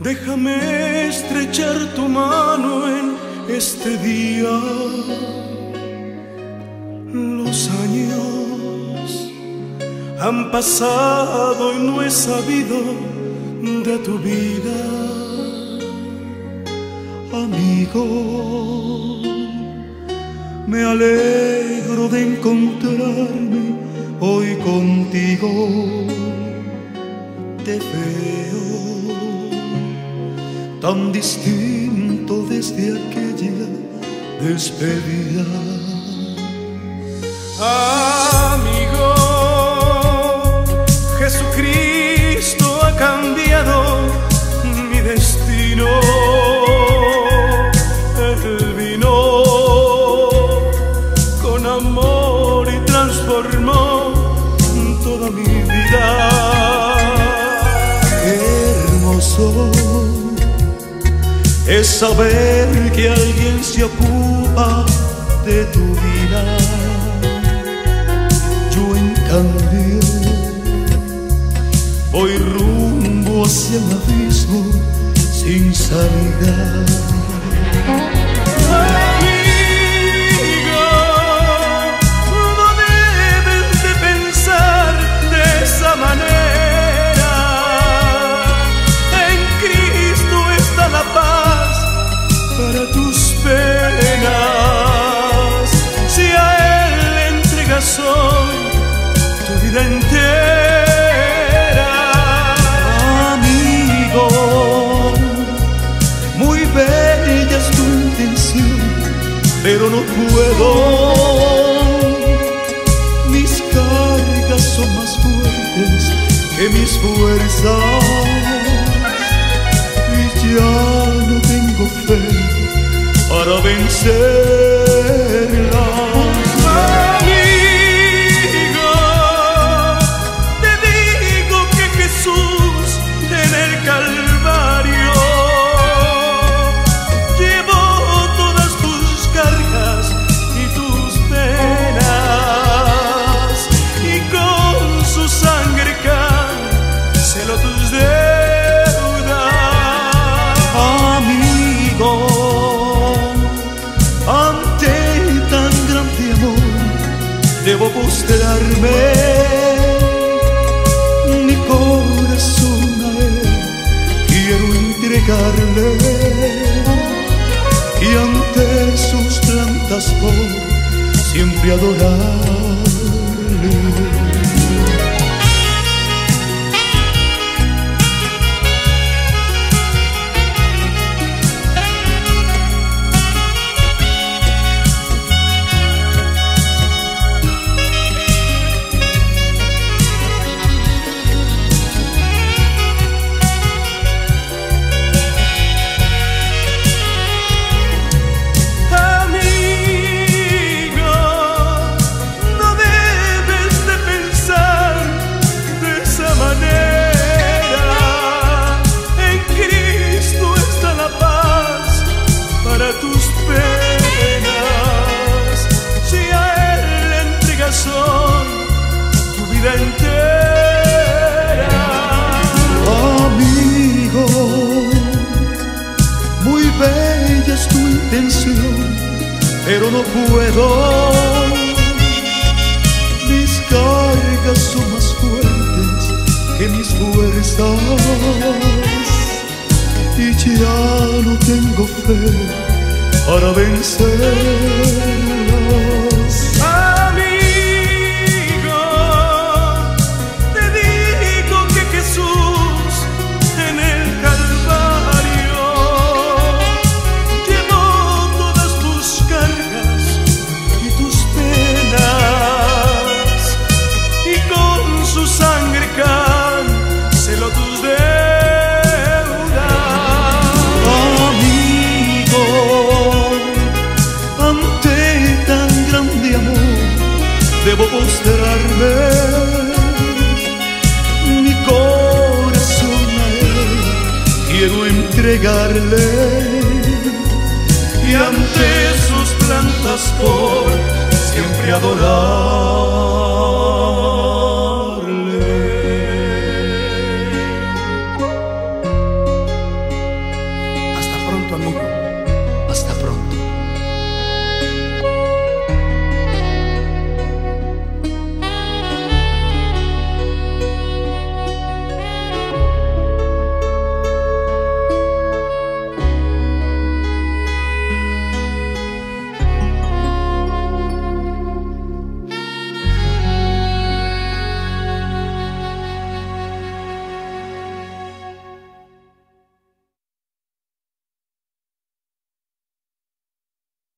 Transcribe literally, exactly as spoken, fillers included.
Déjame estrechar tu mano en este día. Los años han pasado y no he sabido de tu vida. Amigo, me alegro de encontrarme hoy contigo. Te veo tan distinto desde aquella despedida. Amigo, Jesucristo ha cambiado mi destino. Él vino con amor y transformó toda mi vida. Qué hermoso es saber que alguien se ocupa de tu vida. Yo en cambio voy rumbo hacia el abismo sin salida. Amigo, no debes de pensar de esa manera. En Cristo está la paz para tus penas. Si a Él le entregas hoy tu vida entera. Amigo, muy bella es tu intención, pero no puedo. Mis cargas son más fuertes que mis fuerzas y ya no tengo fe para vencerla. Amigo, te digo que Jesús en el Calvario llevó todas tus cargas y tus penas, y con su sangre canceló tus deudas. Amigo, debo postrarme, mi corazón a Él quiero entregarle, y ante sus plantas por siempre adorarle. Entera. Amigo, muy bella es tu intención, pero no puedo. Mis cargas son más fuertes que mis fuerzas y ya no tengo fe para vencerlas. Debo postrarme, mi corazón a Él quiero entregarle, y ante sus plantas por siempre adorar.